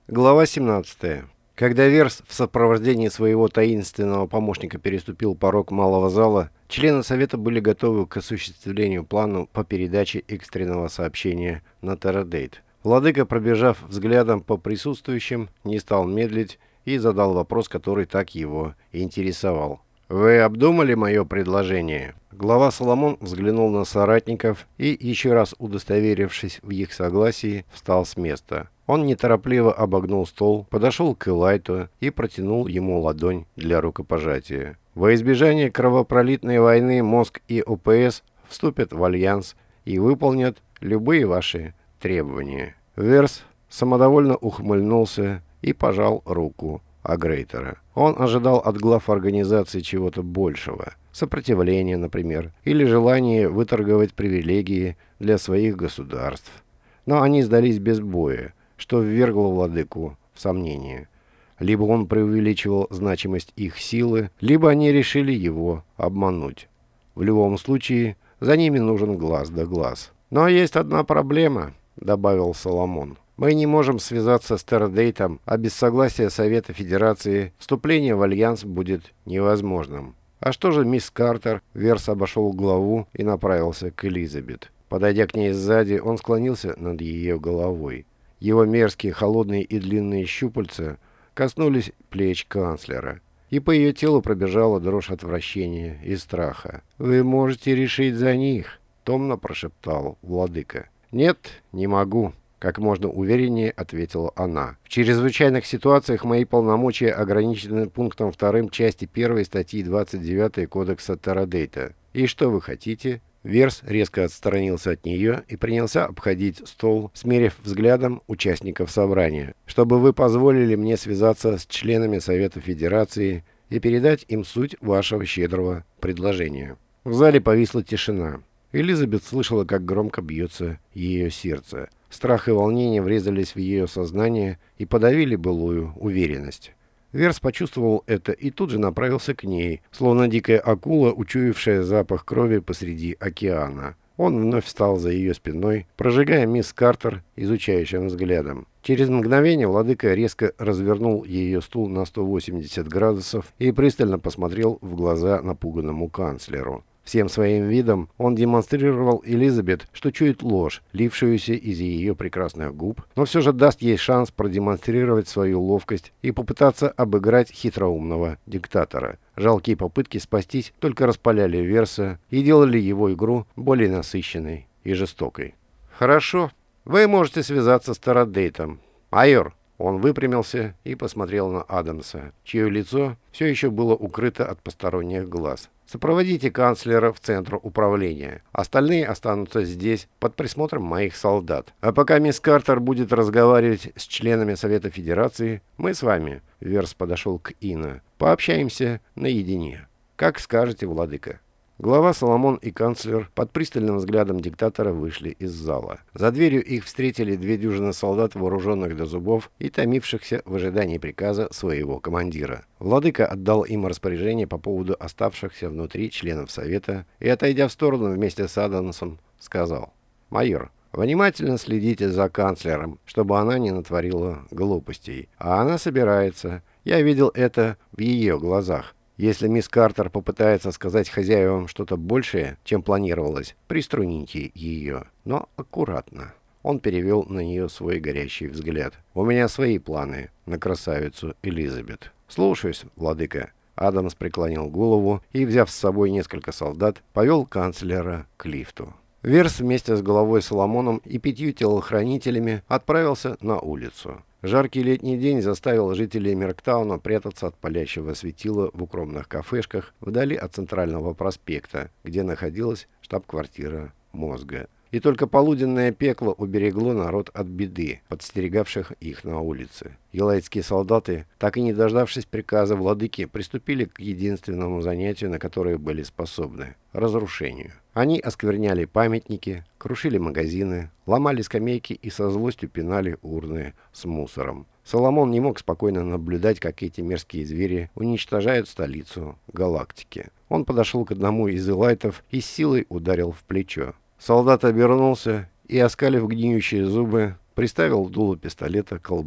Глава 17. Когда Верс в сопровождении своего таинственного помощника переступил порог малого зала, члены Совета были готовы к осуществлению плана по передаче экстренного сообщения на Террадейт. Владыка, пробежав взглядом по присутствующим, не стал медлить и задал вопрос, который так его интересовал. «Вы обдумали мое предложение?» Глава Соломон взглянул на соратников и, еще раз удостоверившись в их согласии, встал с места. Он неторопливо обогнул стол, подошел к Элайту и протянул ему ладонь для рукопожатия. Во избежание кровопролитной войны МОСК и ОПС вступят в альянс и выполнят любые ваши требования. Верс самодовольно ухмыльнулся и пожал руку Агрейтера. Он ожидал от глав организации чего-то большего. Сопротивления, например, или желание выторговать привилегии для своих государств. Но они сдались без боя, что ввергло владыку в сомнение. Либо он преувеличивал значимость их силы, либо они решили его обмануть. В любом случае, за ними нужен глаз да глаз. «Но есть одна проблема», — добавил Соломон. «Мы не можем связаться с Террадейтом, а без согласия Совета Федерации вступление в альянс будет невозможным». «А что же мисс Картер?» Верс обошел главу и направился к Элизабет. Подойдя к ней сзади, он склонился над ее головой. Его мерзкие, холодные и длинные щупальца коснулись плеч канцлера, и по ее телу пробежала дрожь отвращения и страха. «Вы можете решить за них», — томно прошептал владыка. «Нет, не могу», — как можно увереннее ответила она. «В чрезвычайных ситуациях мои полномочия ограничены пунктом 2 части 1 статьи 29 Кодекса Террадейта. И что вы хотите?» Верс резко отстранился от нее и принялся обходить стол, смерив взглядом участников собрания. «Чтобы вы позволили мне связаться с членами Совета Федерации и передать им суть вашего щедрого предложения». В зале повисла тишина. Элизабет слышала, как громко бьется ее сердце. Страх и волнение врезались в ее сознание и подавили былую уверенность. Верс почувствовал это и тут же направился к ней, словно дикая акула, учуявшая запах крови посреди океана. Он вновь встал за ее спиной, прожигая мисс Картер изучающим взглядом. Через мгновение владыка резко развернул ее стул на 180 градусов и пристально посмотрел в глаза напуганному канцлеру. Всем своим видом он демонстрировал Элизабет, что чует ложь, лившуюся из ее прекрасных губ, но все же даст ей шанс продемонстрировать свою ловкость и попытаться обыграть хитроумного диктатора. Жалкие попытки спастись только распаляли Верса и делали его игру более насыщенной и жестокой. «Хорошо, вы можете связаться с Террадейтом. Майор!» Он выпрямился и посмотрел на Адамса, чье лицо все еще было укрыто от посторонних глаз. «Сопроводите канцлера в центр управления. Остальные останутся здесь под присмотром моих солдат. А пока мисс Картер будет разговаривать с членами Совета Федерации, мы с вами», — Верс подошел к Инна, — «пообщаемся наедине. Как скажете, владыка». Глава Соломон и канцлер под пристальным взглядом диктатора вышли из зала. За дверью их встретили 2 дюжины солдат, вооруженных до зубов и томившихся в ожидании приказа своего командира. Владыка отдал им распоряжение по поводу оставшихся внутри членов Совета и, отойдя в сторону вместе с Адамсом, сказал: «Майор, внимательно следите за канцлером, чтобы она не натворила глупостей. А она собирается. Я видел это в ее глазах. Если мисс Картер попытается сказать хозяевам что-то большее, чем планировалось, приструните ее, но аккуратно». Он перевел на нее свой горящий взгляд. «У меня свои планы на красавицу Элизабет». «Слушаюсь, владыка». Адамс преклонил голову и, взяв с собой несколько солдат, повел канцлера к лифту. Верс вместе с главой Соломоном и 5 телохранителями отправился на улицу. Жаркий летний день заставил жителей Мерктауна прятаться от палящего светила в укромных кафешках вдали от центрального проспекта, где находилась штаб-квартира мозга. И только полуденное пекло уберегло народ от беды, подстерегавших их на улице. Елайтские солдаты, так и не дождавшись приказа владыки, приступили к единственному занятию, на которое были способны – разрушению. Они оскверняли памятники, крушили магазины, ломали скамейки и со злостью пинали урны с мусором. Соломон не мог спокойно наблюдать, как эти мерзкие звери уничтожают столицу галактики. Он подошел к одному из элайтов и с силой ударил в плечо. Солдат обернулся и, оскалив гниющие зубы, приставил дуло пистолета к лбу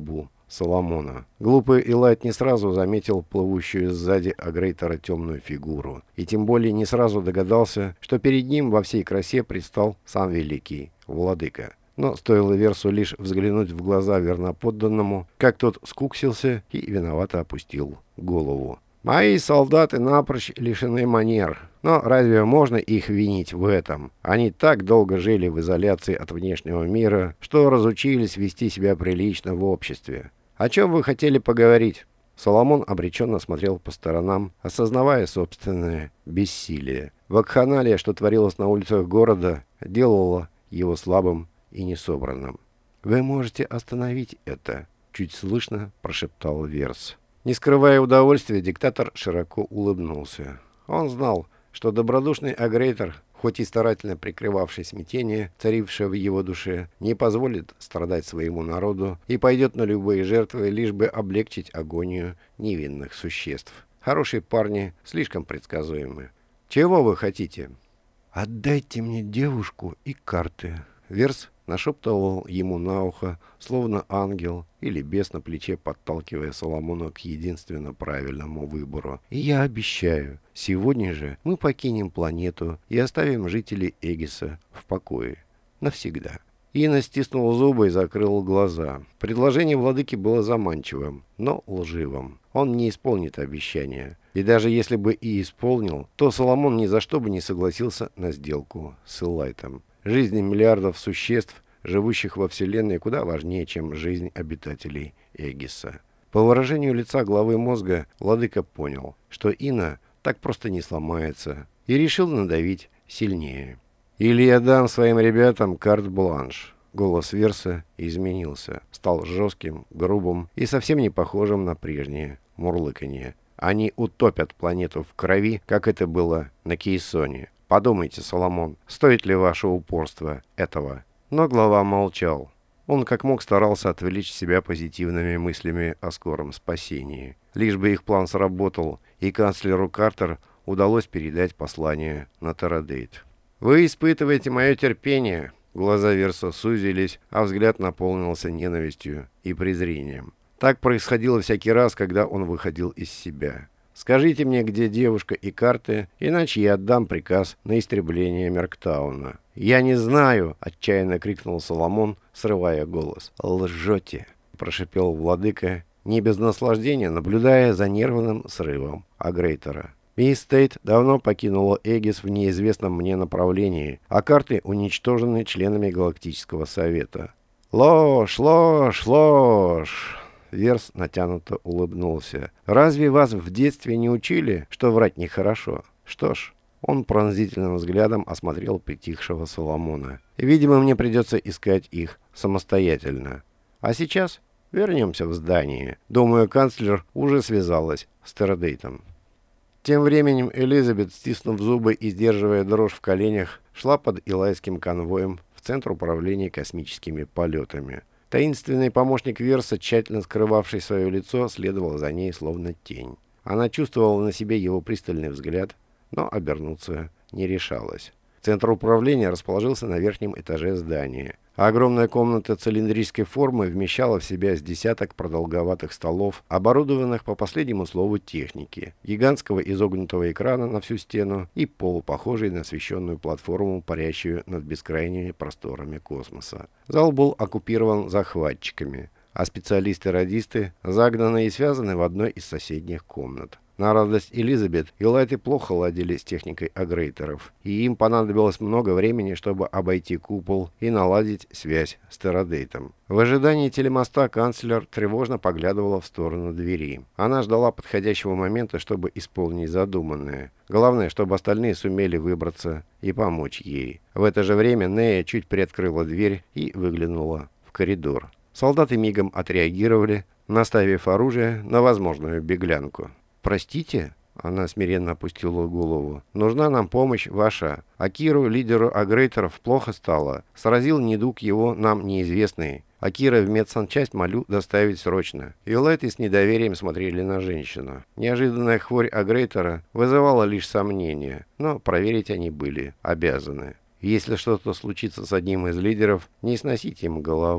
Соломона. Глупый Элайт не сразу заметил плывущую сзади Агрейтора темную фигуру, и тем более не сразу догадался, что перед ним во всей красе предстал сам великий владыка. Но стоило Версу лишь взглянуть в глаза верноподданному, как тот скуксился и виновато опустил голову. «Мои солдаты напрочь лишены манер. Но разве можно их винить в этом? Они так долго жили в изоляции от внешнего мира, что разучились вести себя прилично в обществе. О чем вы хотели поговорить?» Соломон обреченно смотрел по сторонам, осознавая собственное бессилие. Вакханалия, что творилось на улицах города, делало его слабым и несобранным. «Вы можете остановить это», — чуть слышно прошептал Верс. Не скрывая удовольствия, диктатор широко улыбнулся. Он знал, что добродушный Агрейтор, хоть и старательно прикрывавший смятение, царившее в его душе, не позволит страдать своему народу и пойдет на любые жертвы, лишь бы облегчить агонию невинных существ. Хорошие парни слишком предсказуемы. «Чего вы хотите?» «Отдайте мне девушку и карты». Верс нашептывал ему на ухо, словно ангел или бес на плече, подталкивая Соломона к единственно правильному выбору. «И я обещаю, сегодня же мы покинем планету и оставим жителей Эгиса в покое. Навсегда». Ина стиснул зубы и закрыл глаза. Предложение владыки было заманчивым, но лживым. Он не исполнит обещания. И даже если бы и исполнил, то Соломон ни за что бы не согласился на сделку с Элайтом. Жизни миллиардов существ, живущих во Вселенной, куда важнее, чем жизнь обитателей Эгиса. По выражению лица главы мозга, владыка понял, что Ина так просто не сломается, и решил надавить сильнее. «Или я дам своим ребятам карт-бланш». Голос Верса изменился, стал жестким, грубым и совсем не похожим на прежнее мурлыканье. «Они утопят планету в крови, как это было на Кейсоне. Подумайте, Соломон, стоит ли ваше упорство этого?» Но глава молчал. Он как мог старался отвлечь себя позитивными мыслями о скором спасении. Лишь бы их план сработал, и канцлеру Картер удалось передать послание на Тарадейт. «Вы испытываете мое терпение». Глаза Верса сузились, а взгляд наполнился ненавистью и презрением. Так происходило всякий раз, когда он выходил из себя. «Скажите мне, где девушка и карты, иначе я отдам приказ на истребление Мерктауна». «Я не знаю!» — отчаянно крикнул Соломон, срывая голос. «Лжете!» — прошипел владыка, не без наслаждения, наблюдая за нервным срывом Агрейтора. «Мисс Тейт давно покинула Эгис в неизвестном мне направлении, а карты уничтожены членами Галактического Совета». «Ложь, ложь, ложь!» Верс натянуто улыбнулся. «Разве вас в детстве не учили, что врать нехорошо? Что ж...» Он пронзительным взглядом осмотрел притихшего Соломона. «Видимо, мне придется искать их самостоятельно. А сейчас вернемся в здание. Думаю, канцлер уже связалась с Тарадейтом». Тем временем Элизабет, стиснув зубы и сдерживая дрожь в коленях, шла под Илайским конвоем в Центр управления космическими полетами. Таинственный помощник Верса, тщательно скрывавший свое лицо, следовал за ней словно тень. Она чувствовала на себе его пристальный взгляд, но обернуться не решалась. Центр управления расположился на верхнем этаже здания. А огромная комната цилиндрической формы вмещала в себя с десяток продолговатых столов, оборудованных по последнему слову техники, гигантского изогнутого экрана на всю стену и полупохожей на освещенную платформу, парящую над бескрайними просторами космоса. Зал был оккупирован захватчиками, а специалисты-радисты загнаны и связаны в одной из соседних комнат. На радость Элизабет, Элайты плохо ладили с техникой Агрейтеров, и им понадобилось много времени, чтобы обойти купол и наладить связь с Тарадейтом. В ожидании телемоста канцлер тревожно поглядывала в сторону двери. Она ждала подходящего момента, чтобы исполнить задуманное. Главное, чтобы остальные сумели выбраться и помочь ей. В это же время Нея чуть приоткрыла дверь и выглянула в коридор. Солдаты мигом отреагировали, наставив оружие на возможную беглянку. «Простите?» — она смиренно опустила голову. «Нужна нам помощь ваша. Акиру, лидеру Агрейтеров, плохо стало. Сразил недуг его нам неизвестный. Акира в медсанчасть молю доставить срочно». Элайты с недоверием смотрели на женщину. Неожиданная хворь Агрейтера вызывала лишь сомнения, но проверить они были обязаны. Если что-то случится с одним из лидеров, не сносите им головы.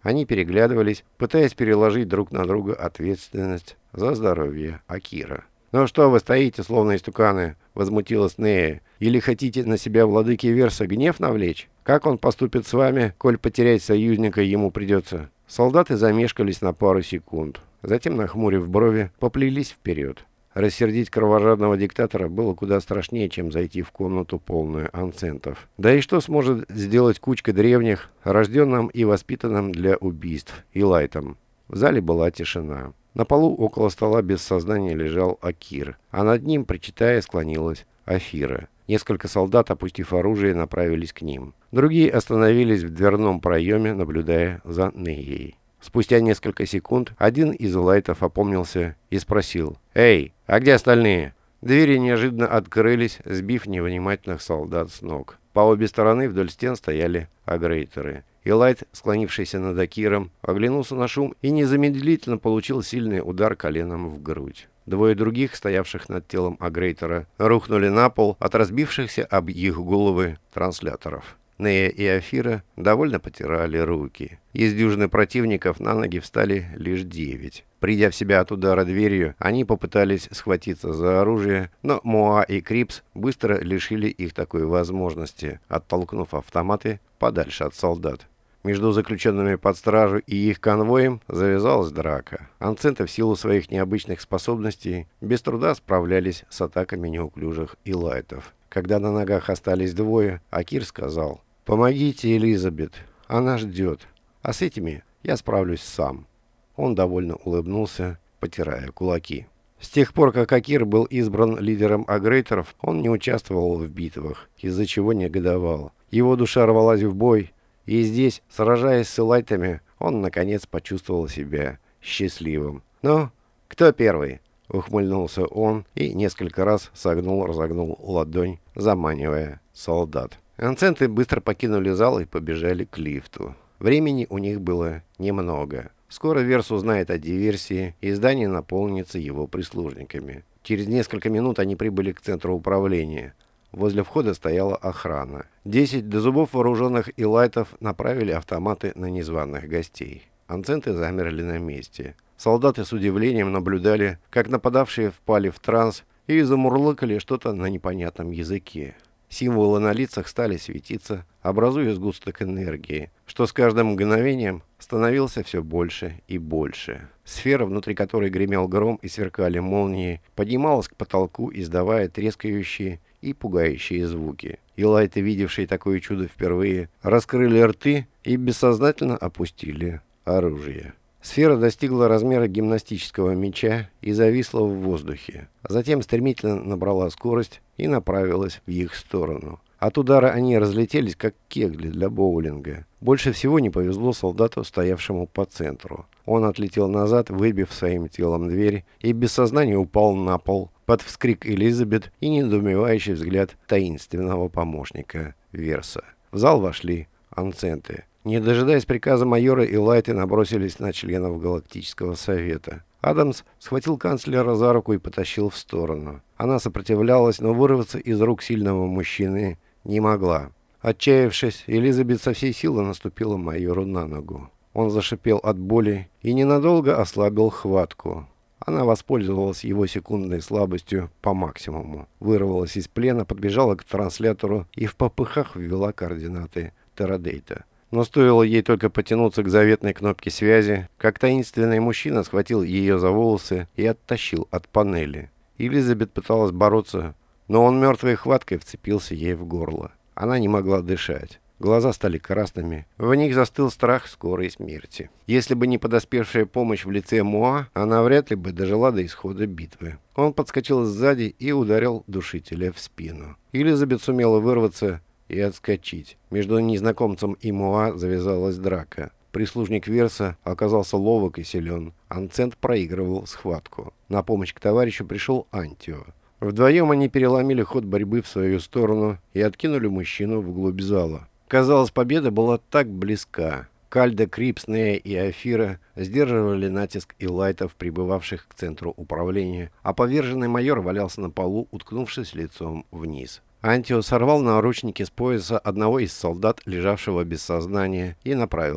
Они переглядывались, пытаясь переложить друг на друга ответственность за здоровье Акира. «Ну что вы стоите, словно истуканы?» — возмутилась Нея. «Или хотите на себя владыки Верса гнев навлечь? Как он поступит с вами, коль потерять союзника ему придется?» Солдаты замешкались на пару секунд. Затем, нахмурив брови, поплелись вперед. Рассердить кровожадного диктатора было куда страшнее, чем зайти в комнату, полную анцентов. Да и что сможет сделать кучка древних, рожденным и воспитанным для убийств, Илайтом? В зале была тишина. На полу около стола без сознания лежал Акир, а над ним, причитая, склонилась Афира. Несколько солдат, опустив оружие, направились к ним. Другие остановились в дверном проеме, наблюдая за Неей. Спустя несколько секунд один из Илайтов опомнился и спросил: «Эй, а где остальные?» Двери неожиданно открылись, сбив невнимательных солдат с ног. По обе стороны вдоль стен стояли агрейтеры. Илайт, склонившийся над Акиром, оглянулся на шум и незамедлительно получил сильный удар коленом в грудь. Двое других, стоявших над телом агрейтера, рухнули на пол от разбившихся об их головы трансляторов. Нея и Афира довольно потирали руки. Из дюжины противников на ноги встали лишь 9. Придя в себя от удара дверью, они попытались схватиться за оружие, но Моа и Крипс быстро лишили их такой возможности, оттолкнув автоматы подальше от солдат. Между заключенными под стражу и их конвоем завязалась драка. Анценты в силу своих необычных способностей без труда справлялись с атаками неуклюжих Илайтов. Когда на ногах остались двое, Акир сказал: «Помогите, Элизабет, она ждет, а с этими я справлюсь сам». Он довольно улыбнулся, потирая кулаки. С тех пор, как Акир был избран лидером агрейтеров, он не участвовал в битвах, из-за чего негодовал. Его душа рвалась в бой, и здесь, сражаясь с Илайтами, он, наконец, почувствовал себя счастливым. «Ну, кто первый?» — ухмыльнулся он и несколько раз согнул-разогнул ладонь, заманивая солдат. Анценты быстро покинули зал и побежали к лифту. Времени у них было немного. Скоро Верс узнает о диверсии, и здание наполнится его прислужниками. Через несколько минут они прибыли к центру управления. Возле входа стояла охрана. 10 до зубов вооруженных Илайтов направили автоматы на незваных гостей. Анценты замерли на месте. Солдаты с удивлением наблюдали, как нападавшие впали в транс и замурлыкали что-то на непонятном языке. Символы на лицах стали светиться, образуя сгусток энергии, что с каждым мгновением становился все больше и больше. Сфера, внутри которой гремел гром и сверкали молнии, поднималась к потолку, издавая трескающие и пугающие звуки. Илайты, видевшие такое чудо впервые, раскрыли рты и бессознательно опустили оружие. Сфера достигла размера гимнастического мяча и зависла в воздухе. Затем стремительно набрала скорость и направилась в их сторону. От удара они разлетелись, как кегли для боулинга. Больше всего не повезло солдату, стоявшему по центру. Он отлетел назад, выбив своим телом дверь, и без сознания упал на пол под вскрик Элизабет и недоумевающий взгляд таинственного помощника Верса. В зал вошли анценты. Не дожидаясь приказа майора, Илайты набросились на членов Галактического совета. Адамс схватил канцлера за руку и потащил в сторону. Она сопротивлялась, но вырваться из рук сильного мужчины не могла. Отчаявшись, Элизабет со всей силы наступила майору на ногу. Он зашипел от боли и ненадолго ослабил хватку. Она воспользовалась его секундной слабостью по максимуму. Вырвалась из плена, подбежала к транслятору и в попыхах ввела координаты Терадейта. Но стоило ей только потянуться к заветной кнопке связи, как таинственный мужчина схватил ее за волосы и оттащил от панели. Элизабет пыталась бороться, но он мертвой хваткой вцепился ей в горло. Она не могла дышать. Глаза стали красными. В них застыл страх скорой смерти. Если бы не подоспевшая помощь в лице Моа, она вряд ли бы дожила до исхода битвы. Он подскочил сзади и ударил душителя в спину. Элизабет сумела вырваться и отскочить. Между незнакомцем и Моа завязалась драка. Прислужник Верса оказался ловок и силен. Анцент проигрывал схватку. На помощь к товарищу пришел Антио. Вдвоем они переломили ход борьбы в свою сторону и откинули мужчину вглубь зала. Казалось, победа была так близка. Кальда, Крипс, Нея и Афира сдерживали натиск Илайтов, прибывавших к центру управления, а поверженный майор валялся на полу, уткнувшись лицом вниз. Антио сорвал наручники с пояса одного из солдат, лежавшего без сознания, и направился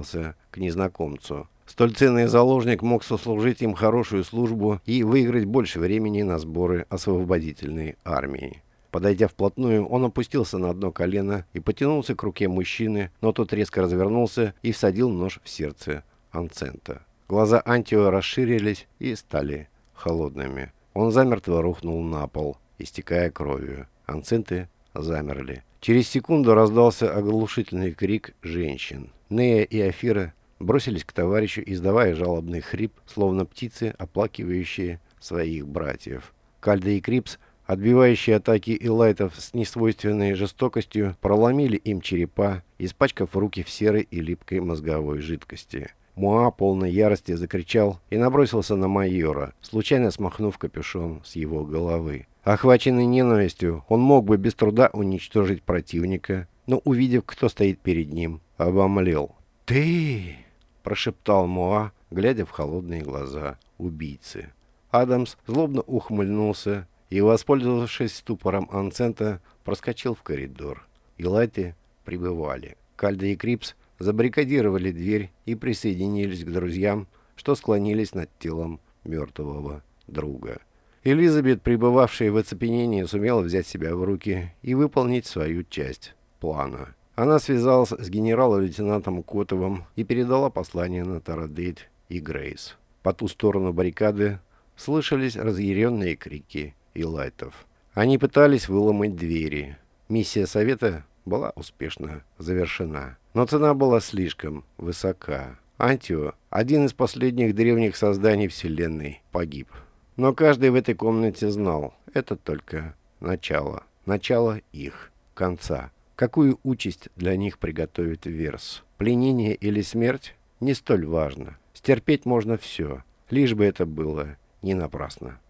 к незнакомцу. Столь ценный заложник мог сослужить им хорошую службу и выиграть больше времени на сборы освободительной армии. Подойдя вплотную, он опустился на одно колено и потянулся к руке мужчины, но тот резко развернулся и всадил нож в сердце Анцента. Глаза Антио расширились и стали холодными. Он замертво рухнул на пол, истекая кровью. Анценты замерли. Через секунду раздался оглушительный крик женщин. Нея и Афира бросились к товарищу, издавая жалобный хрип, словно птицы, оплакивающие своих братьев. Кальда и Крипс, отбивающие атаки элайтов с несвойственной жестокостью, проломили им черепа, испачкав руки в серой и липкой мозговой жидкости. Муа, полной ярости, закричал и набросился на майора, случайно смахнув капюшон с его головы. Охваченный ненавистью, он мог бы без труда уничтожить противника, но, увидев, кто стоит перед ним, обомлел. «Ты!» – прошептал Муа, глядя в холодные глаза убийцы. Адамс злобно ухмыльнулся и, воспользовавшись ступором Анцента, проскочил в коридор. Элайты прибывали. Кальда и Крипс забаррикадировали дверь и присоединились к друзьям, что склонились над телом мертвого друга. Элизабет, пребывавшая в оцепенении, сумела взять себя в руки и выполнить свою часть плана. Она связалась с генерал-лейтенантом Котовым и передала послание на Тарадейт и Грейс. По ту сторону баррикады слышались разъяренные крики элайтов. Они пытались выломать двери. Миссия Совета была успешно завершена. Но цена была слишком высока. Антио, один из последних древних созданий Вселенной, погиб. Но каждый в этой комнате знал, это только начало. Начало их конца. Какую участь для них приготовит Верс? Пленение или смерть? Не столь важно. Стерпеть можно все, лишь бы это было не напрасно.